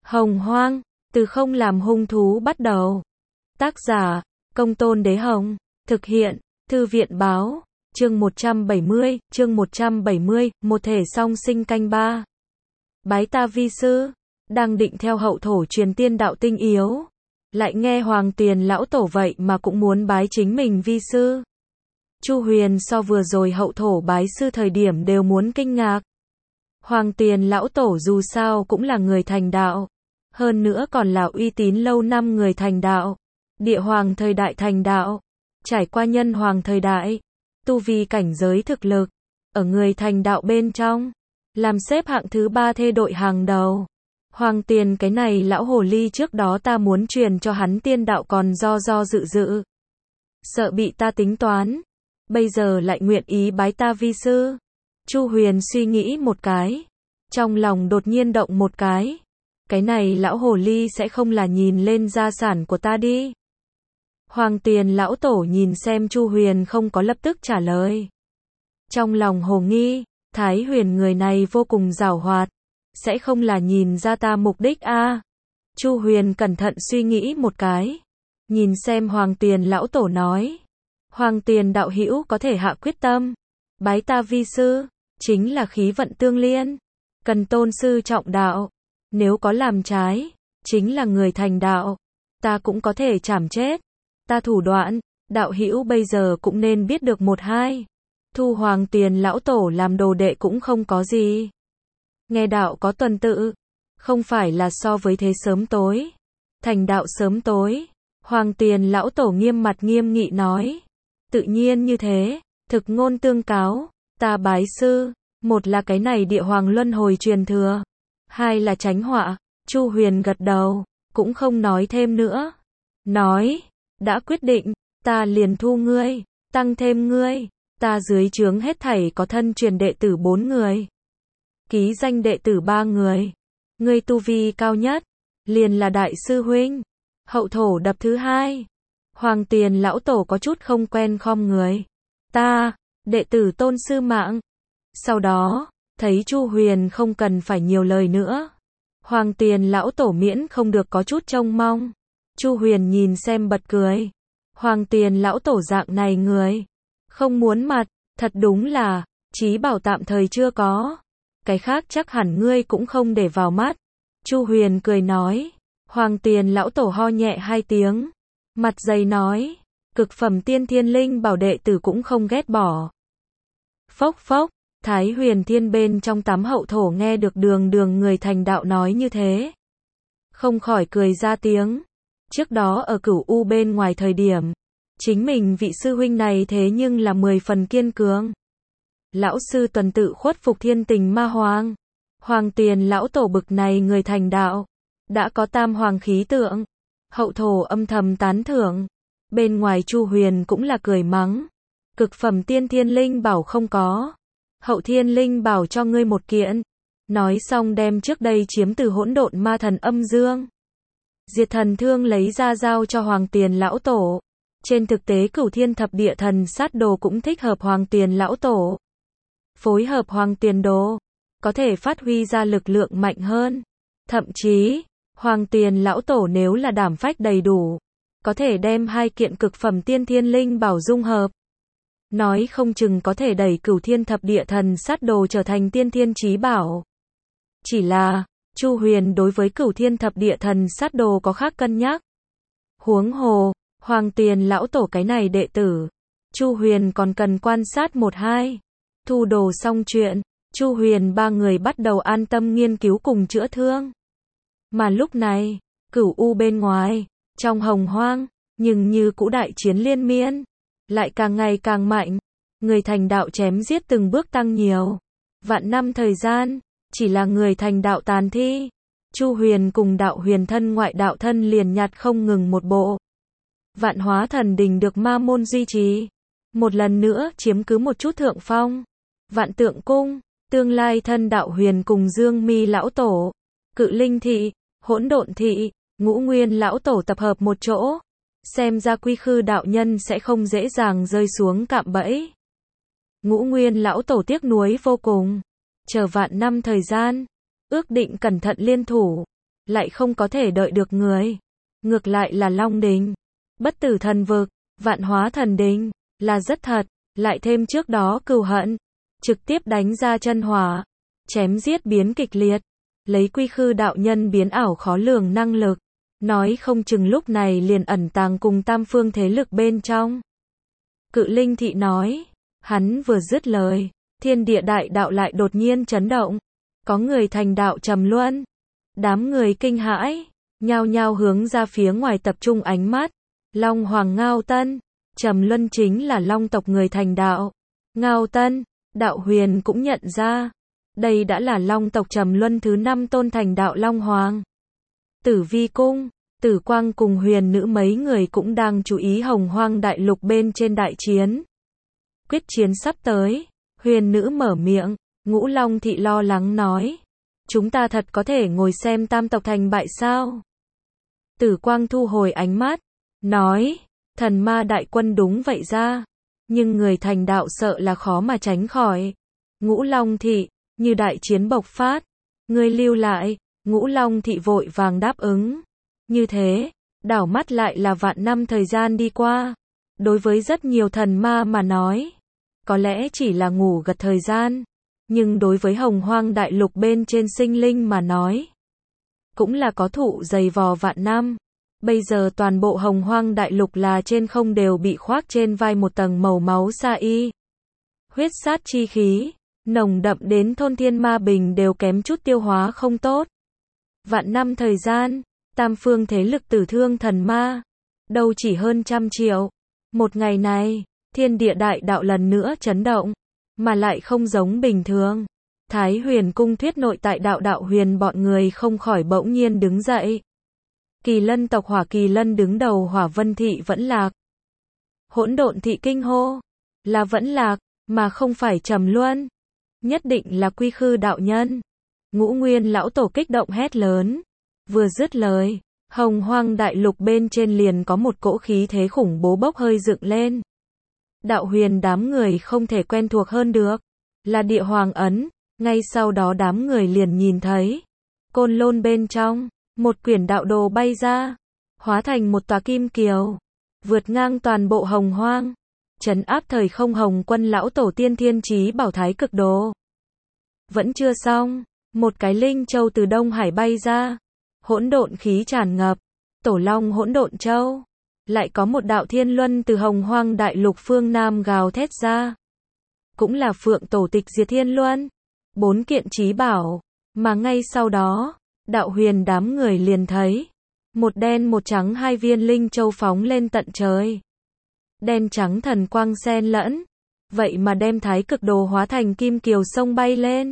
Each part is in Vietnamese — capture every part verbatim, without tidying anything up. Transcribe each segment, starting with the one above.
Hồng Hoang, từ không làm hung thú bắt đầu. Tác giả, Công Tôn Đế Hồng. Thực hiện, Thư viện báo. Chương một trăm bảy mươi, chương một trăm bảy mươi, một thể song sinh canh ba. Bái ta vi sư, đang định theo hậu thổ truyền tiên đạo tinh yếu. Lại nghe Hoàng Tiền lão tổ vậy mà cũng muốn bái chính mình vi sư. Chu Huyền so vừa rồi hậu thổ bái sư thời điểm đều muốn kinh ngạc. Hoàng Tiền lão tổ dù sao cũng là người thành đạo. Hơn nữa còn là uy tín lâu năm người thành đạo. Địa hoàng thời đại thành đạo. Trải qua nhân hoàng thời đại. Tu vi cảnh giới thực lực. Ở người thành đạo bên trong. Làm xếp hạng thứ ba thê đội hàng đầu. Hoàng Tiền cái này lão hồ ly trước đó ta muốn truyền cho hắn tiên đạo còn do do dự dự. Sợ bị ta tính toán. Bây giờ lại nguyện ý bái ta vi sư. Chu Huyền suy nghĩ một cái. Trong lòng đột nhiên động một cái. Cái này lão hồ ly sẽ không là nhìn lên gia sản của ta đi. Hoàng Tiền lão tổ nhìn xem Chu Huyền không có lập tức trả lời. Trong lòng hồ nghi, Thái Huyền người này vô cùng giàu hoạt. Sẽ không là nhìn ra ta mục đích a? À? Chu Huyền cẩn thận suy nghĩ một cái. Nhìn xem Hoàng Tiền lão tổ nói. Hoàng Tiền đạo hữu có thể hạ quyết tâm. Bái ta vi sư, chính là khí vận tương liên. Cần tôn sư trọng đạo. Nếu có làm trái, chính là người thành đạo. Ta cũng có thể trảm chết. Ta thủ đoạn, đạo hữu bây giờ cũng nên biết được một hai. Thu Hoàng Tiền lão tổ làm đồ đệ cũng không có gì. Nghe đạo có tuần tự, không phải là so với thế sớm tối. Thành đạo sớm tối. Hoàng Tiền lão tổ nghiêm mặt nghiêm nghị nói. Tự nhiên như thế, thực ngôn tương cáo, ta bái sư. Một là cái này địa hoàng luân hồi truyền thừa. Hai là tránh họa. Chu Huyền gật đầu, cũng không nói thêm nữa. Nói, đã quyết định, ta liền thu ngươi, tăng thêm ngươi. Ta dưới trướng hết thảy có thân truyền đệ tử bốn người. Ký danh đệ tử ba người. Ngươi tu vi cao nhất, liền là đại sư huynh. Hậu thổ đập thứ hai. Hoàng Tiền lão tổ có chút không quen khom người. Ta, đệ tử tôn sư mạng. Sau đó, thấy Chu Huyền không cần phải nhiều lời nữa. Hoàng Tiền lão tổ miễn không được có chút trông mong. Chu Huyền nhìn xem bật cười. Hoàng Tiền lão tổ dạng này người. Không muốn mặt, thật đúng là, trí bảo tạm thời chưa có. Cái khác chắc hẳn ngươi cũng không để vào mắt. Chu Huyền cười nói. Hoàng Tiền lão tổ ho nhẹ hai tiếng. Mặt dày nói. Cực phẩm tiên thiên linh bảo đệ tử cũng không ghét bỏ. Phốc phốc. Thái Huyền Thiên bên trong tám hậu thổ nghe được đường đường người thành đạo nói như thế. Không khỏi cười ra tiếng. Trước đó ở Cửu U bên ngoài thời điểm. Chính mình vị sư huynh này thế nhưng là mười phần kiên cường. Lão sư tuần tự khuất phục thiên tình ma hoàng. Hoàng Tiền lão tổ bực này người thành đạo. Đã có tam hoàng khí tượng. Hậu thổ âm thầm tán thưởng. Bên ngoài Chu Huyền cũng là cười mắng. Cực phẩm tiên thiên linh bảo không có. Hậu thiên linh bảo cho ngươi một kiện. Nói xong đem trước đây chiếm từ hỗn độn ma thần âm dương. Diệt thần thương lấy ra giao cho Hoàng Tiền lão tổ. Trên thực tế Cửu Thiên Thập Địa Thần Sát Đồ cũng thích hợp Hoàng Tiền lão tổ. Phối hợp Hoàng Tiền đồ, có thể phát huy ra lực lượng mạnh hơn. Thậm chí, Hoàng Tiền lão tổ nếu là đảm phách đầy đủ, có thể đem hai kiện cực phẩm tiên thiên linh bảo dung hợp. Nói không chừng có thể đẩy Cửu Thiên Thập Địa Thần Sát Đồ trở thành tiên thiên chí bảo. Chỉ là, Chu Huyền đối với Cửu Thiên Thập Địa Thần Sát Đồ có khác cân nhắc. Huống hồ, Hoàng Tiền lão tổ cái này đệ tử, Chu Huyền còn cần quan sát một hai. Thu đồ xong chuyện, Chu Huyền ba người bắt đầu an tâm nghiên cứu cùng chữa thương. Mà lúc này, Cửu U bên ngoài, trong hồng hoang, nhưng như cũ đại chiến liên miên, lại càng ngày càng mạnh. Người thành đạo chém giết từng bước tăng nhiều. Vạn năm thời gian, chỉ là người thành đạo tàn thi. Chu Huyền cùng đạo huyền thân ngoại đạo thân liền nhặt không ngừng một bộ. Vạn hóa thần đình được ma môn duy trì. Một lần nữa chiếm cứ một chút thượng phong. Vạn tượng cung, tương lai thân đạo huyền cùng Dương Mi lão tổ, Cự Linh thị, Hỗn Độn thị, Ngũ Nguyên lão tổ tập hợp một chỗ. Xem ra Quy Khư đạo nhân sẽ không dễ dàng rơi xuống cạm bẫy. Ngũ Nguyên lão tổ tiếc nuối vô cùng. Chờ vạn năm thời gian, ước định cẩn thận liên thủ. lại không có thể đợi được người. Ngược lại là Long Đình, bất tử thần vực, vạn hóa thần đình, là rất thật, lại thêm trước đó cừu hận, trực tiếp đánh ra chân hỏa, chém giết biến kịch liệt, lấy quy khư đạo nhân biến ảo khó lường năng lực, nói không chừng lúc này liền ẩn tàng cùng tam phương thế lực bên trong. Cự Linh Thị nói, hắn vừa dứt lời, thiên địa đại đạo lại đột nhiên chấn động, có người thành đạo trầm luân, đám người kinh hãi, nhao nhao hướng ra phía ngoài tập trung ánh mắt. Long Hoàng Ngao Tân, trầm luân chính là Long tộc người thành đạo. Ngao Tân, Đạo Huyền cũng nhận ra, đây đã là Long tộc trầm luân thứ năm tôn thành đạo Long Hoàng. Tử Vi Cung, Tử Quang cùng Huyền Nữ mấy người cũng đang chú ý Hồng Hoang đại lục bên trên đại chiến. Quyết chiến sắp tới, Huyền Nữ mở miệng, Ngũ Long Thị lo lắng nói, chúng ta thật có thể ngồi xem tam tộc thành bại sao? Tử Quang thu hồi ánh mắt, nói, thần ma đại quân đúng vậy ra, nhưng người thành đạo sợ là khó mà tránh khỏi. Ngũ Long Thị, như đại chiến bộc phát, ngươi lưu lại. Ngũ Long Thị vội vàng đáp ứng. Như thế, đảo mắt lại là vạn năm thời gian đi qua. Đối với rất nhiều thần ma mà nói, có lẽ chỉ là ngủ gật thời gian, nhưng đối với Hồng Hoang đại lục bên trên sinh linh mà nói, cũng là có thụ dày vò vạn năm. Bây giờ toàn bộ Hồng Hoang đại lục là trên không đều bị khoác trên vai một tầng màu máu sa y. Huyết sát chi khí, nồng đậm đến thôn thiên ma bình đều kém chút tiêu hóa không tốt. Vạn năm thời gian, tam phương thế lực tử thương thần ma, đâu chỉ hơn trăm triệu. Một ngày này, thiên địa đại đạo lần nữa chấn động, mà lại không giống bình thường. Thái Huyền cung thuyết nội tại đạo đạo huyền bọn người không khỏi bỗng nhiên đứng dậy. Kỳ Lân tộc Hỏa Kỳ Lân đứng đầu Hỏa Vân Thị vẫn lạc. Hỗn Độn Thị kinh hô, là vẫn lạc, mà không phải trầm luân. Nhất định là quy khư đạo nhân. Ngũ Nguyên lão tổ kích động hét lớn. Vừa dứt lời, Hồng Hoang đại lục bên trên liền có một cỗ khí thế khủng bố bốc hơi dựng lên. Đạo huyền đám người không thể quen thuộc hơn được, là địa hoàng ấn. Ngay sau đó đám người liền nhìn thấy, côn lôn bên trong, một quyển đạo đồ bay ra, hóa thành một tòa kim kiều, vượt ngang toàn bộ Hồng Hoang, trấn áp thời không Hồng Quân lão tổ tiên thiên chí bảo thái cực đồ. Vẫn chưa xong, một cái linh châu từ Đông Hải bay ra, hỗn độn khí tràn ngập, Tổ Long hỗn độn châu. Lại có một đạo thiên luân từ Hồng Hoang đại lục phương Nam gào thét ra, cũng là Phượng Tổ Tịch Diệt Thiên Luân. Bốn kiện chí bảo, mà ngay sau đó, đạo huyền đám người liền thấy, một đen một trắng hai viên linh châu phóng lên tận trời. Đen trắng thần quang xen lẫn, vậy mà đem thái cực đồ hóa thành kim kiều sông bay lên.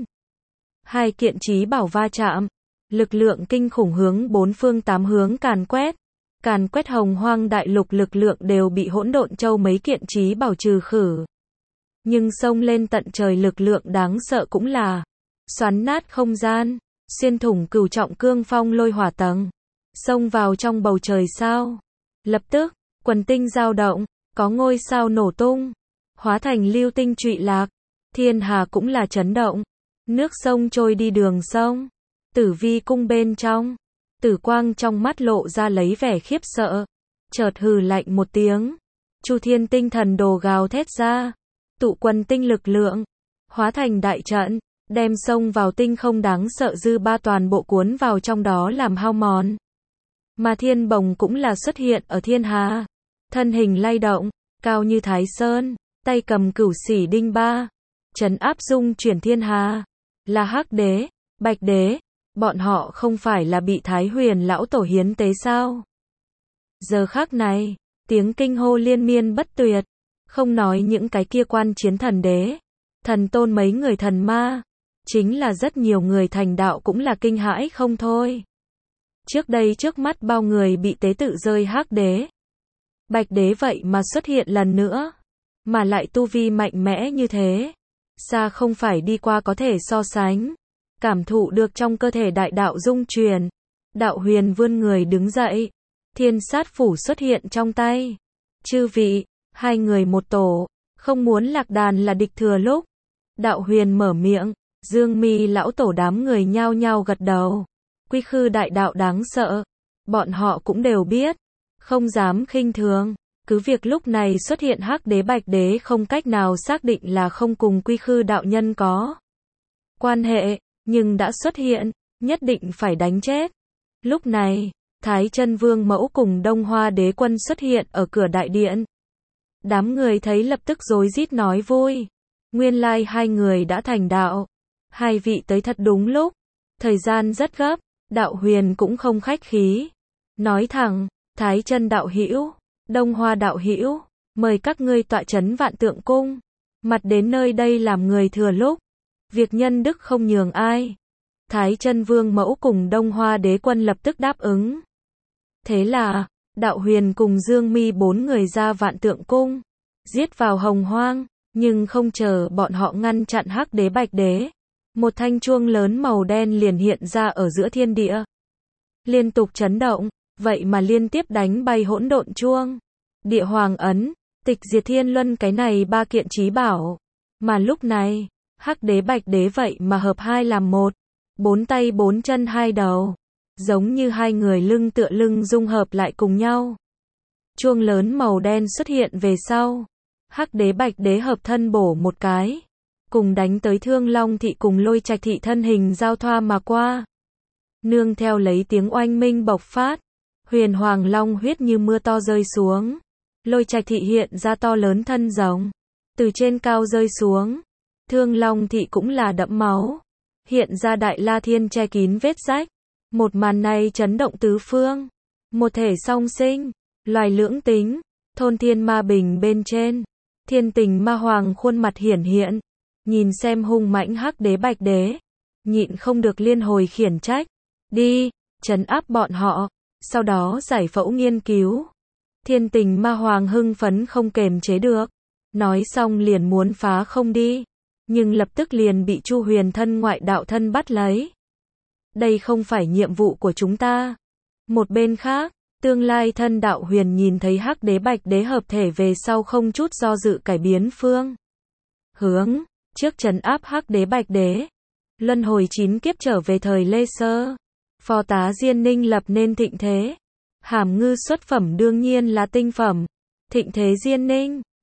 Hai kiện chí bảo va chạm, lực lượng kinh khủng hướng bốn phương tám hướng càn quét, càn quét Hồng Hoang đại lục lực lượng đều bị hỗn độn châu mấy kiện chí bảo trừ khử. Nhưng sông lên tận trời lực lượng đáng sợ cũng là xoắn nát không gian, xuyên thủng cửu trọng cương phong lôi hỏa tầng, xông vào trong bầu trời sao. Lập tức, quần tinh dao động, có ngôi sao nổ tung, hóa thành lưu tinh trụy lạc, thiên hà cũng là chấn động, nước sông trôi đi đường sông. Tử Vi cung bên trong, Tử Quang trong mắt lộ ra lấy vẻ khiếp sợ, chợt hừ lạnh một tiếng, Chu Thiên tinh thần đồ gào thét ra, tụ quần tinh lực lượng, hóa thành đại trận, đem sông vào tinh không đáng sợ dư ba toàn bộ cuốn vào trong đó làm hao mòn. Mà Thiên Bồng cũng là xuất hiện ở thiên hà, thân hình lay động, cao như Thái Sơn, tay cầm cửu xỉ đinh ba, trấn áp dung chuyển thiên hà, là Hắc Đế, Bạch Đế, bọn họ không phải là bị Thái Huyền lão tổ hiến tế sao? Giờ khắc này, tiếng kinh hô liên miên bất tuyệt, không nói những cái kia quan chiến thần đế, thần tôn mấy người thần ma, chính là rất nhiều người thành đạo cũng là kinh hãi không thôi. Trước đây trước mắt bao người bị tế tự rơi Hắc Đế, Bạch Đế vậy mà xuất hiện lần nữa, mà lại tu vi mạnh mẽ như thế, xa không phải đi qua có thể so sánh. Cảm thụ được trong cơ thể đại đạo dung truyền, đạo huyền vươn người đứng dậy, thiên sát phủ xuất hiện trong tay. Chư vị, hai người một tổ, không muốn lạc đàn là địch thừa lúc. Đạo huyền mở miệng, Dương Mi lão tổ đám người nhao nhao gật đầu. Quy khư đại đạo đáng sợ. Bọn họ cũng đều biết. Không dám khinh thường. Cứ việc lúc này xuất hiện Hắc Đế Bạch Đế không cách nào xác định là không cùng quy khư đạo nhân có quan hệ, nhưng đã xuất hiện, nhất định phải đánh chết. Lúc này, Thái Chân Vương Mẫu cùng Đông Hoa Đế Quân xuất hiện ở cửa đại điện. Đám người thấy lập tức rối rít nói vui. Nguyên lai hai người đã thành đạo. Hai vị tới thật đúng lúc. Thời gian rất gấp, Đạo Huyền cũng không khách khí. Nói thẳng, Thái Chân đạo hữu, Đông Hoa đạo hữu, mời các ngươi tọa trấn Vạn Tượng Cung. Mặt đến nơi đây làm người thừa lúc. Việc nhân đức không nhường ai. Thái Chân Vương Mẫu cùng Đông Hoa Đế Quân lập tức đáp ứng. Thế là, Đạo Huyền cùng Dương Mi bốn người ra Vạn Tượng Cung, giết vào Hồng Hoang, nhưng không chờ bọn họ ngăn chặn Hắc Đế Bạch Đế. Một thanh chuông lớn màu đen liền hiện ra ở giữa thiên địa. Liên tục chấn động, vậy mà liên tiếp đánh bay hỗn độn chuông, địa hoàng ấn, tịch diệt thiên luân cái này ba kiện chí bảo. Mà lúc này, Hắc Đế Bạch Đế vậy mà hợp hai làm một, bốn tay bốn chân hai đầu, giống như hai người lưng tựa lưng dung hợp lại cùng nhau. Chuông lớn màu đen xuất hiện về sau, Hắc Đế Bạch Đế hợp thân bổ một cái, cùng đánh tới Thương Long thị cùng Lôi Trạch thị thân hình giao thoa mà qua. Nương theo lấy tiếng oanh minh bộc phát, huyền hoàng long huyết như mưa to rơi xuống. Lôi Trạch thị hiện ra to lớn thân rồng, từ trên cao rơi xuống. Thương Long thị cũng là đẫm máu, hiện ra đại la thiên che kín vết rách. Một màn này chấn động tứ phương. Một thể song sinh, loài lưỡng tính, thôn thiên ma bình bên trên. Thiên tình ma hoàng khuôn mặt hiển hiện, nhìn xem hung mãnh Hắc Đế Bạch Đế, nhịn không được liên hồi khiển trách. Đi, trấn áp bọn họ, sau đó giải phẫu nghiên cứu. Thiên tình ma hoàng hưng phấn không kềm chế được, nói xong liền muốn phá không đi, nhưng lập tức liền bị Chu Huyền thân ngoại đạo thân bắt lấy. Đây không phải nhiệm vụ của chúng ta. Một bên khác, tương lai thân Đạo Huyền nhìn thấy Hắc Đế Bạch Đế hợp thể về sau không chút do dự cải biến phương hướng, trước trấn áp Hắc Đế Bạch Đế. Luân hồi chín kiếp trở về thời Lê Sơ, phò tá Diên Ninh lập nên thịnh thế. Hàm Ngư xuất phẩm đương nhiên là tinh phẩm. Thịnh thế Diên Ninh